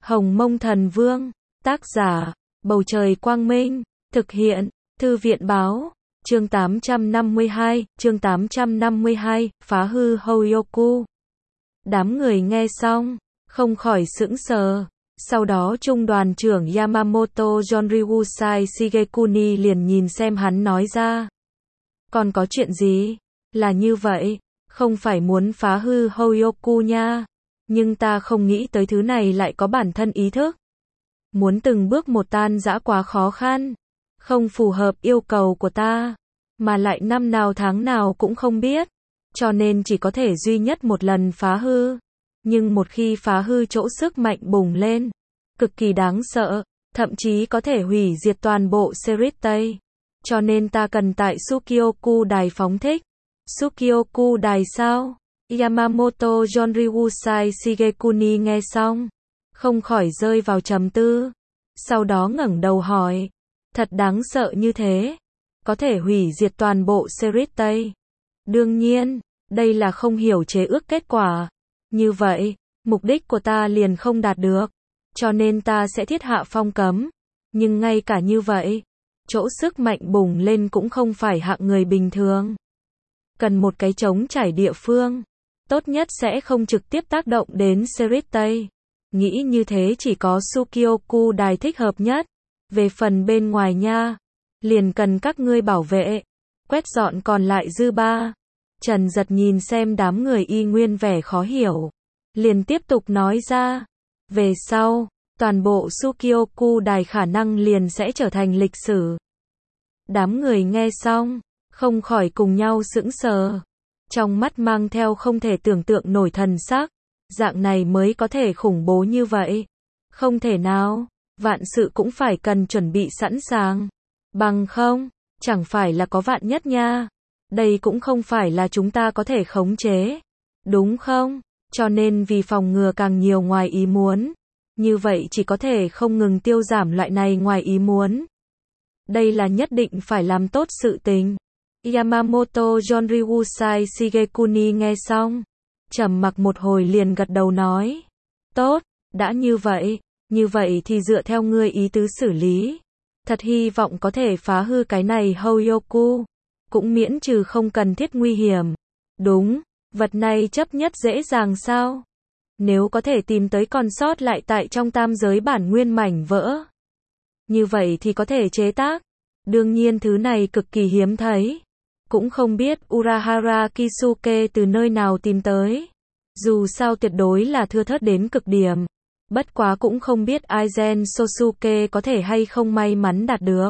Hồng Mông Thần Vương, tác giả, Bầu Trời Quang Minh, thực hiện, Thư viện Báo, chương 852, phá hư Hoyoku. Đám người nghe xong, không khỏi sững sờ. Sau đó trung đoàn trưởng Yamamoto Yonryusai Shigekuni liền nhìn xem hắn nói ra. Còn có chuyện gì? Là như vậy, không phải muốn phá hư Hoyoku nha. Nhưng ta không nghĩ tới thứ này lại có bản thân ý thức. Muốn từng bước một tan rã quá khó khăn. Không phù hợp yêu cầu của ta. Mà lại năm nào tháng nào cũng không biết. Cho nên chỉ có thể duy nhất một lần phá hư. Nhưng một khi phá hư chỗ sức mạnh bùng lên. Cực kỳ đáng sợ. Thậm chí có thể hủy diệt toàn bộ series Tây. Cho nên ta cần tại Tsukioku đài phóng thích. Tsukioku đài sao? Yamamoto Yonryusai Shigekuni nghe xong, không khỏi rơi vào trầm tư. Sau đó ngẩng đầu hỏi, thật đáng sợ như thế, có thể hủy diệt toàn bộ series Tây. Đương nhiên, đây là không hiểu chế ước kết quả. Như vậy, mục đích của ta liền không đạt được, cho nên ta sẽ thiết hạ phong cấm. Nhưng ngay cả như vậy, chỗ sức mạnh bùng lên cũng không phải hạng người bình thường. Cần một cái trống trải địa phương. Tốt nhất sẽ không trực tiếp tác động đến series Tây. Nghĩ như thế chỉ có Tsukioku đài thích hợp nhất. Về phần bên ngoài nha, liền cần các ngươi bảo vệ, quét dọn còn lại dư ba. Trần Giật nhìn xem đám người y nguyên vẻ khó hiểu, liền tiếp tục nói ra. Về sau, toàn bộ Tsukioku đài khả năng liền sẽ trở thành lịch sử. Đám người nghe xong, không khỏi cùng nhau sững sờ. Trong mắt mang theo không thể tưởng tượng nổi thần sắc. Dạng này mới có thể khủng bố như vậy. Không thể nào, vạn sự cũng phải cần chuẩn bị sẵn sàng. Bằng không, chẳng phải là có vạn nhất nha. Đây cũng không phải là chúng ta có thể khống chế. Đúng không? Cho nên vì phòng ngừa càng nhiều ngoài ý muốn. Như vậy chỉ có thể không ngừng tiêu giảm loại này ngoài ý muốn. Đây là nhất định phải làm tốt sự tình. Yamamoto Yonryusai Shigekuni nghe xong, trầm mặc một hồi liền gật đầu nói. Tốt, đã như vậy thì dựa theo ngươi ý tứ xử lý. Thật hy vọng có thể phá hư cái này Hoyoku, cũng miễn trừ không cần thiết nguy hiểm. Đúng, vật này chấp nhất dễ dàng sao? Nếu có thể tìm tới còn sót lại tại trong tam giới bản nguyên mảnh vỡ. Như vậy thì có thể chế tác. Đương nhiên thứ này cực kỳ hiếm thấy. Cũng không biết Urahara Kisuke từ nơi nào tìm tới. Dù sao tuyệt đối là thưa thớt đến cực điểm. Bất quá cũng không biết Aizen Sosuke có thể hay không may mắn đạt được.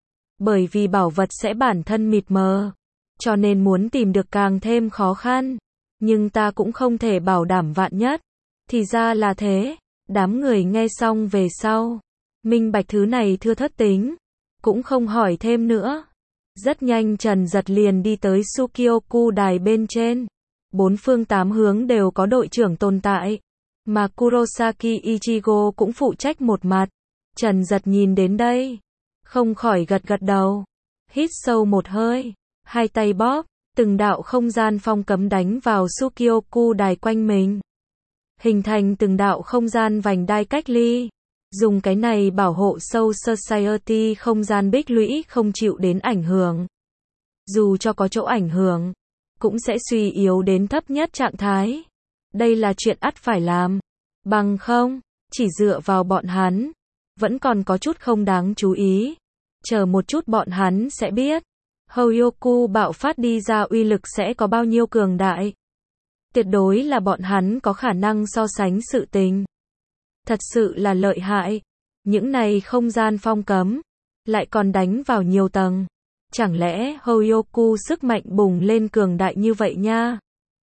Bởi vì bảo vật sẽ bản thân mịt mờ. Cho nên muốn tìm được càng thêm khó khăn. Nhưng ta cũng không thể bảo đảm vạn nhất. Thì ra là thế. Đám người nghe xong về sau. Minh bạch thứ này thưa thớt tính. Cũng không hỏi thêm nữa. Rất nhanh Trần Giật liền đi tới Tsukioku đài bên trên. Bốn phương tám hướng đều có đội trưởng tồn tại. Mà Kurosaki Ichigo cũng phụ trách một mặt. Trần Giật nhìn đến đây. Không khỏi gật gật đầu. Hít sâu một hơi. Hai tay bóp. Từng đạo không gian phong cấm đánh vào Tsukioku đài quanh mình. Hình thành từng đạo không gian vành đai cách ly. Dùng cái này bảo hộ Soul Society không gian bích lũy không chịu đến ảnh hưởng. Dù cho có chỗ ảnh hưởng, cũng sẽ suy yếu đến thấp nhất trạng thái. Đây là chuyện ắt phải làm. Bằng không, chỉ dựa vào bọn hắn, vẫn còn có chút không đáng chú ý. Chờ một chút bọn hắn sẽ biết. Hoyoku bạo phát đi ra uy lực sẽ có bao nhiêu cường đại. Tuyệt đối là bọn hắn có khả năng so sánh sự tình. Thật sự là lợi hại. Những này không gian phong cấm, lại còn đánh vào nhiều tầng. Chẳng lẽ Hoyoku sức mạnh bùng lên cường đại như vậy nha?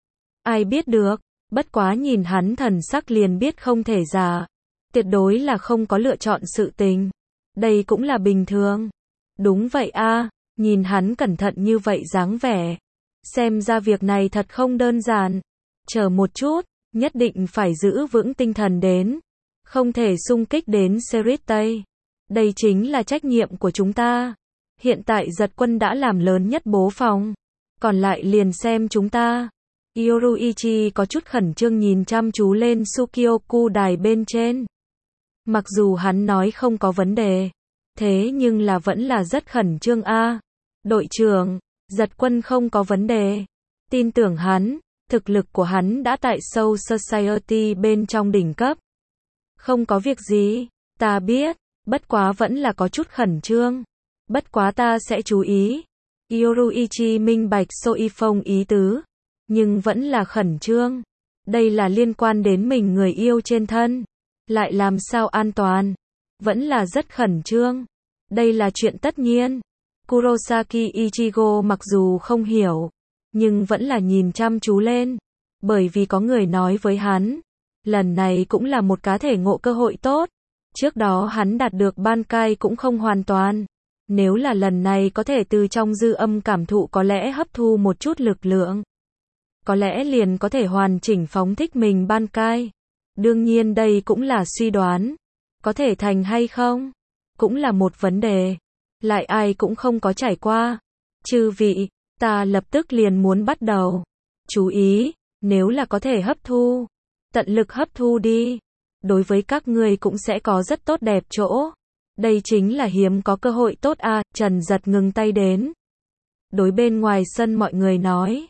Ai biết được, bất quá nhìn hắn thần sắc liền biết không thể giả. Tuyệt đối là không có lựa chọn sự tình. Đây cũng là bình thường. Đúng vậy a, nhìn hắn cẩn thận như vậy dáng vẻ. Xem ra việc này thật không đơn giản. Chờ một chút, nhất định phải giữ vững tinh thần đến. Không thể xung kích đến series Tây. Đây chính là trách nhiệm của chúng ta. Hiện tại Giật Quân đã làm lớn nhất bố phòng. Còn lại liền xem chúng ta. Yoruichi có chút khẩn trương nhìn chăm chú lên Tsukioku đài bên trên. Mặc dù hắn nói không có vấn đề, thế nhưng là vẫn là rất khẩn trương a. Đội trưởng, Giật Quân không có vấn đề. Tin tưởng hắn, thực lực của hắn đã tại Soul Society bên trong đỉnh cấp. Không có việc gì, ta biết, bất quá vẫn là có chút khẩn trương. Bất quá ta sẽ chú ý. Yoruichi minh bạch Soi Phong ý tứ, nhưng vẫn là khẩn trương. Đây là liên quan đến mình người yêu trên thân, lại làm sao an toàn, vẫn là rất khẩn trương. Đây là chuyện tất nhiên. Kurosaki Ichigo mặc dù không hiểu, nhưng vẫn là nhìn chăm chú lên, bởi vì có người nói với hắn, lần này cũng là một cá thể ngộ cơ hội tốt. Trước đó hắn đạt được Bankai cũng không hoàn toàn. Nếu là lần này có thể từ trong dư âm cảm thụ có lẽ hấp thu một chút lực lượng, có lẽ liền có thể hoàn chỉnh phóng thích mình Bankai. Đương nhiên đây cũng là suy đoán. Có thể thành hay không? Cũng là một vấn đề. Lại ai cũng không có trải qua. Chư vị, ta lập tức liền muốn bắt đầu. Chú ý, nếu là có thể hấp thu, tận lực hấp thu đi. Đối với các ngươi cũng sẽ có rất tốt đẹp chỗ. Đây chính là hiếm có cơ hội tốt a. Trần Giật ngừng tay đến. Đối bên ngoài sân mọi người nói.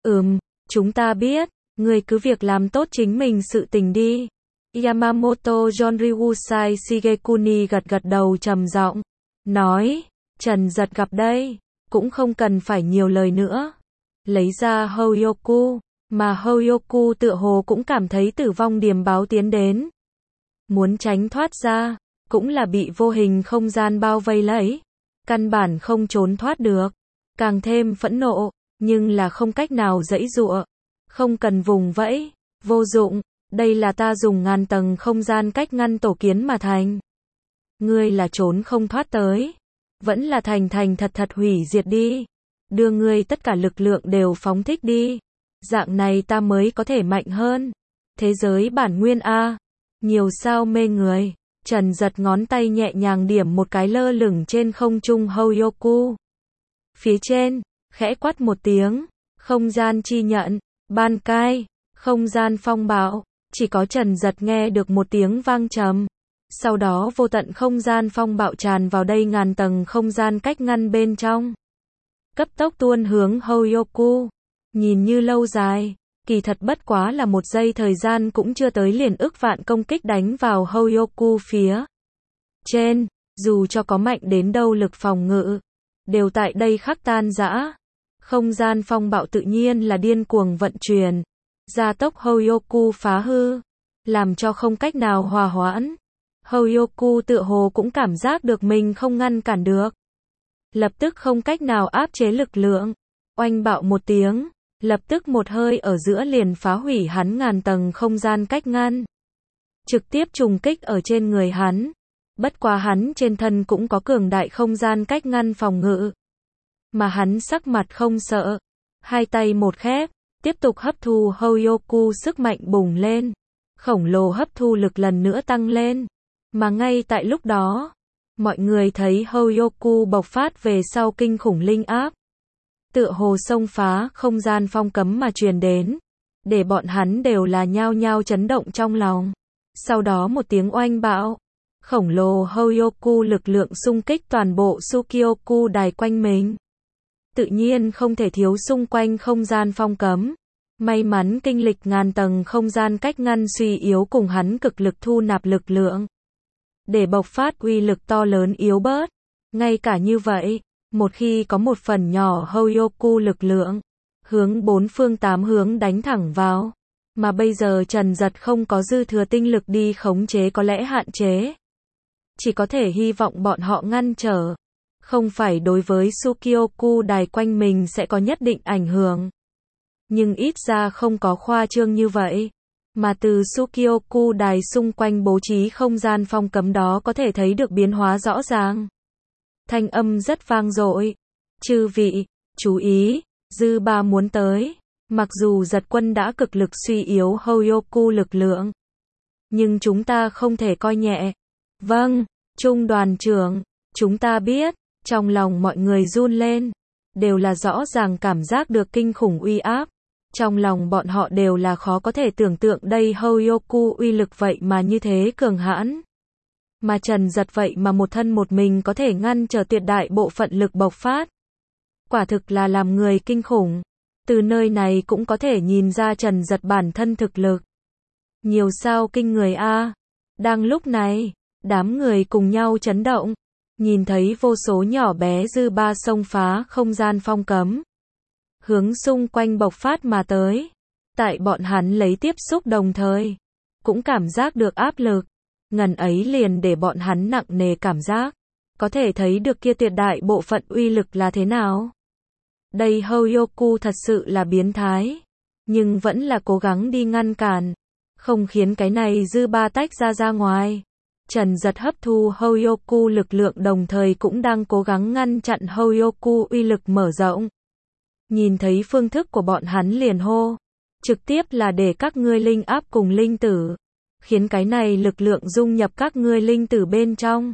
Chúng ta biết, ngươi cứ việc làm tốt chính mình sự tình đi. Yamamoto Jonryusai Shigekuni gật gật đầu trầm giọng, nói, Trần Giật gặp đây, cũng không cần phải nhiều lời nữa. Lấy ra Hoyoku, mà Hoyoku tựa hồ cũng cảm thấy tử vong điềm báo tiến đến. Muốn tránh thoát ra, cũng là bị vô hình không gian bao vây lấy. Căn bản không trốn thoát được, càng thêm phẫn nộ, nhưng là không cách nào giãy giụa. Không cần vùng vẫy, vô dụng, đây là ta dùng ngàn tầng không gian cách ngăn tổ kiến mà thành. Ngươi là trốn không thoát tới, vẫn là thành thành thật thật hủy diệt đi. Đưa ngươi tất cả lực lượng đều phóng thích đi. Dạng này ta mới có thể mạnh hơn. Thế giới bản nguyên a, nhiều sao mê người. Trần Giật ngón tay nhẹ nhàng điểm một cái lơ lửng trên không trung Hoyoku. Phía trên, khẽ quát một tiếng, không gian chi nhận, Bankai, không gian phong bạo, chỉ có Trần Giật nghe được một tiếng vang trầm. Sau đó vô tận không gian phong bạo tràn vào đây ngàn tầng không gian cách ngăn bên trong. Cấp tốc tuôn hướng Hoyoku. Nhìn như lâu dài, kỳ thật bất quá là một giây thời gian cũng chưa tới liền ức vạn công kích đánh vào Hoyoku phía trên. Dù cho có mạnh đến đâu lực phòng ngự, đều tại đây khắc tan rã. Không gian phong bạo tự nhiên là điên cuồng vận chuyển, gia tốc Hoyoku phá hư, làm cho không cách nào hòa hoãn. Hoyoku tựa hồ cũng cảm giác được mình không ngăn cản được, lập tức không cách nào áp chế lực lượng. Oanh bạo một tiếng, lập tức một hơi ở giữa liền phá hủy hắn ngàn tầng không gian cách ngăn, trực tiếp trùng kích ở trên người hắn. Bất quá hắn trên thân cũng có cường đại không gian cách ngăn phòng ngự, mà hắn sắc mặt không sợ, hai tay một khép, tiếp tục hấp thu Hoyoku. Sức mạnh bùng lên, khổng lồ hấp thu lực lần nữa tăng lên. Mà ngay tại lúc đó, mọi người thấy Hoyoku bộc phát về sau kinh khủng linh áp, tựa hồ xông phá không gian phong cấm mà truyền đến, để bọn hắn đều là nhao nhao chấn động trong lòng. Sau đó một tiếng oanh bạo, khổng lồ Hoyoku lực lượng xung kích toàn bộ Tsukioku đài quanh mình. Tự nhiên không thể thiếu xung quanh không gian phong cấm. May mắn kinh lịch ngàn tầng không gian cách ngăn suy yếu cùng hắn cực lực thu nạp lực lượng, để bộc phát uy lực to lớn yếu bớt. Ngay cả như vậy, một khi có một phần nhỏ Hoyoku lực lượng, hướng bốn phương tám hướng đánh thẳng vào. Mà bây giờ Trần Giật không có dư thừa tinh lực đi khống chế có lẽ hạn chế. Chỉ có thể hy vọng bọn họ ngăn trở. Không phải đối với Tsukioku đài quanh mình sẽ có nhất định ảnh hưởng, nhưng ít ra không có khoa trương như vậy. Mà từ Tsukioku đài xung quanh bố trí không gian phong cấm đó có thể thấy được biến hóa rõ ràng. Thanh âm rất vang dội. Chư vị, chú ý, dư ba muốn tới. Mặc dù Giật Quân đã cực lực suy yếu Hoyoku lực lượng, nhưng chúng ta không thể coi nhẹ. Vâng, Trung đoàn trưởng, chúng ta biết. Trong lòng mọi người run lên, đều là rõ ràng cảm giác được kinh khủng uy áp. Trong lòng bọn họ đều là khó có thể tưởng tượng đây Hoyoku uy lực vậy mà như thế cường hãn. Mà Trần Giật vậy mà một thân một mình có thể ngăn trở tuyệt đại bộ phận lực bộc phát. Quả thực là làm người kinh khủng. Từ nơi này cũng có thể nhìn ra Trần Giật bản thân thực lực. Nhiều sao kinh người a. Đang lúc này, đám người cùng nhau chấn động. Nhìn thấy vô số nhỏ bé dư ba xông phá không gian phong cấm. Hướng xung quanh bộc phát mà tới. Tại bọn hắn lấy tiếp xúc đồng thời. Cũng cảm giác được áp lực. Ngần ấy liền để bọn hắn nặng nề cảm giác. Có thể thấy được kia tuyệt đại bộ phận uy lực là thế nào. Đây Hoyoku thật sự là biến thái. Nhưng vẫn là cố gắng đi ngăn cản. Không khiến cái này dư ba tách ra ngoài. Trần Giật hấp thu Hoyoku lực lượng đồng thời cũng đang cố gắng ngăn chặn Hoyoku uy lực mở rộng. Nhìn thấy phương thức của bọn hắn liền hô. Trực tiếp là để các ngươi linh áp cùng linh tử. Khiến cái này lực lượng dung nhập các ngươi linh tử bên trong.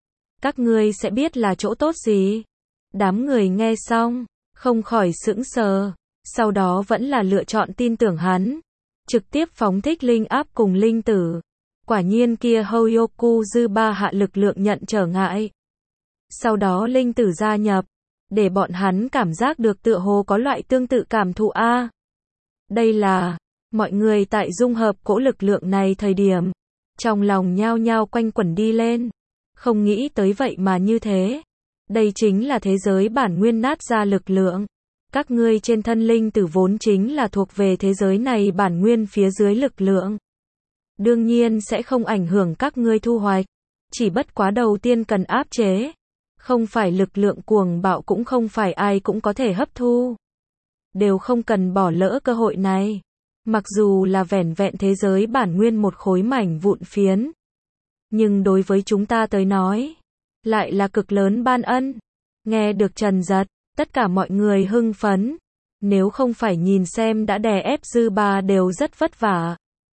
Các ngươi sẽ biết là chỗ tốt gì. Đám người nghe xong, không khỏi sững sờ. Sau đó vẫn là lựa chọn tin tưởng hắn. Trực tiếp phóng thích linh áp cùng linh tử. Quả nhiên kia Hoyoku dư ba hạ lực lượng nhận trở ngại. Sau đó linh tử gia nhập. Để bọn hắn cảm giác được tựa hồ có loại tương tự cảm thụ a. Đây là, mọi người tại dung hợp cỗ lực lượng này thời điểm. Trong lòng nhao nhao quanh quẩn đi lên. Không nghĩ tới vậy mà như thế. Đây chính là thế giới bản nguyên nát ra lực lượng. Các ngươi trên thân linh tử vốn chính là thuộc về thế giới này bản nguyên phía dưới lực lượng. Đương nhiên sẽ không ảnh hưởng các ngươi thu hoạch. Chỉ bất quá đầu tiên cần áp chế. Không phải lực lượng cuồng bạo cũng không phải ai cũng có thể hấp thu. Đều không cần bỏ lỡ cơ hội này. Mặc dù là vẻn vẹn thế giới bản nguyên một khối mảnh vụn phiến. Nhưng đối với chúng ta tới nói. Lại là cực lớn ban ân. Nghe được Trần Giật. Tất cả mọi người hưng phấn. Nếu không phải nhìn xem đã đè ép dư ba đều rất vất vả.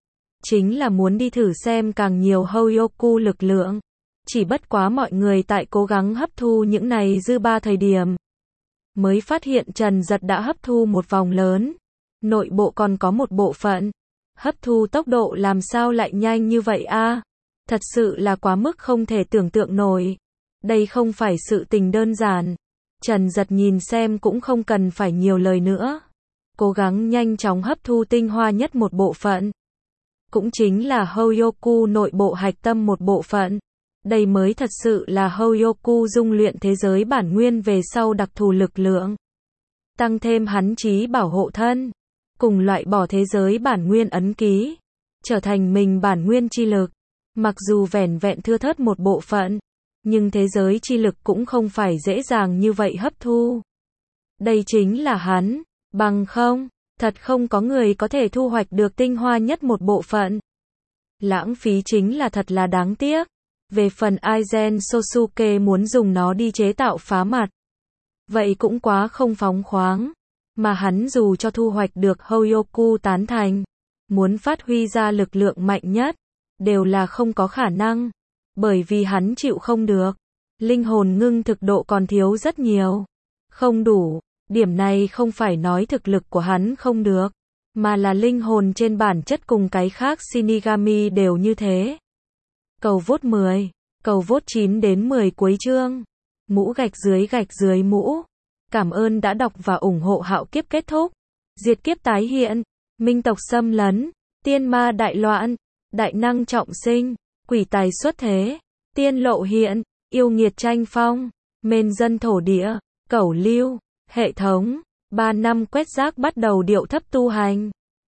Chính là muốn đi thử xem càng nhiều Hoyoku lực lượng. Chỉ bất quá mọi người tại cố gắng hấp thu những này dư ba thời điểm. Mới phát hiện Trần Giật đã hấp thu một vòng lớn. Nội bộ còn có một bộ phận. Hấp thu tốc độ làm sao lại nhanh như vậy a? Thật sự là quá mức không thể tưởng tượng nổi. Đây không phải sự tình đơn giản. Trần Giật nhìn xem cũng không cần phải nhiều lời nữa. Cố gắng nhanh chóng hấp thu tinh hoa nhất một bộ phận. Cũng chính là Hoyoku nội bộ hạch tâm một bộ phận. Đây mới thật sự là Hoyoku dung luyện thế giới bản nguyên về sau đặc thù lực lượng. Tăng thêm hắn trí bảo hộ thân. Cùng loại bỏ thế giới bản nguyên ấn ký. Trở thành mình bản nguyên chi lực. Mặc dù vẻn vẹn thưa thớt một bộ phận. Nhưng thế giới chi lực cũng không phải dễ dàng như vậy hấp thu. Đây chính là hắn. Bằng không, thật không có người có thể thu hoạch được tinh hoa nhất một bộ phận. Lãng phí chính là thật là đáng tiếc. Về phần Aizen Sosuke muốn dùng nó đi chế tạo phá mặt. Vậy cũng quá không phóng khoáng. Mà hắn dù cho thu hoạch được Hoyoku tán thành. Muốn phát huy ra lực lượng mạnh nhất. Đều là không có khả năng. Bởi vì hắn chịu không được. Linh hồn ngưng thực độ còn thiếu rất nhiều. Không đủ. Điểm này không phải nói thực lực của hắn không được. Mà là linh hồn trên bản chất cùng cái khác Shinigami đều như thế. Cầu vote 10. Cầu vote 9 đến 10 cuối chương. Mũ gạch dưới mũ. Cảm ơn đã đọc và ủng hộ Hạo Kiếp kết thúc. Diệt kiếp tái hiện. Minh tộc xâm lấn. Tiên ma đại loạn. Đại năng trọng sinh. Quỷ tài xuất thế. Tiên lộ hiện. Yêu nghiệt tranh phong. Mên dân thổ địa. Cẩu lưu. Hệ thống. 3 năm quét rác bắt đầu điệu thấp tu hành.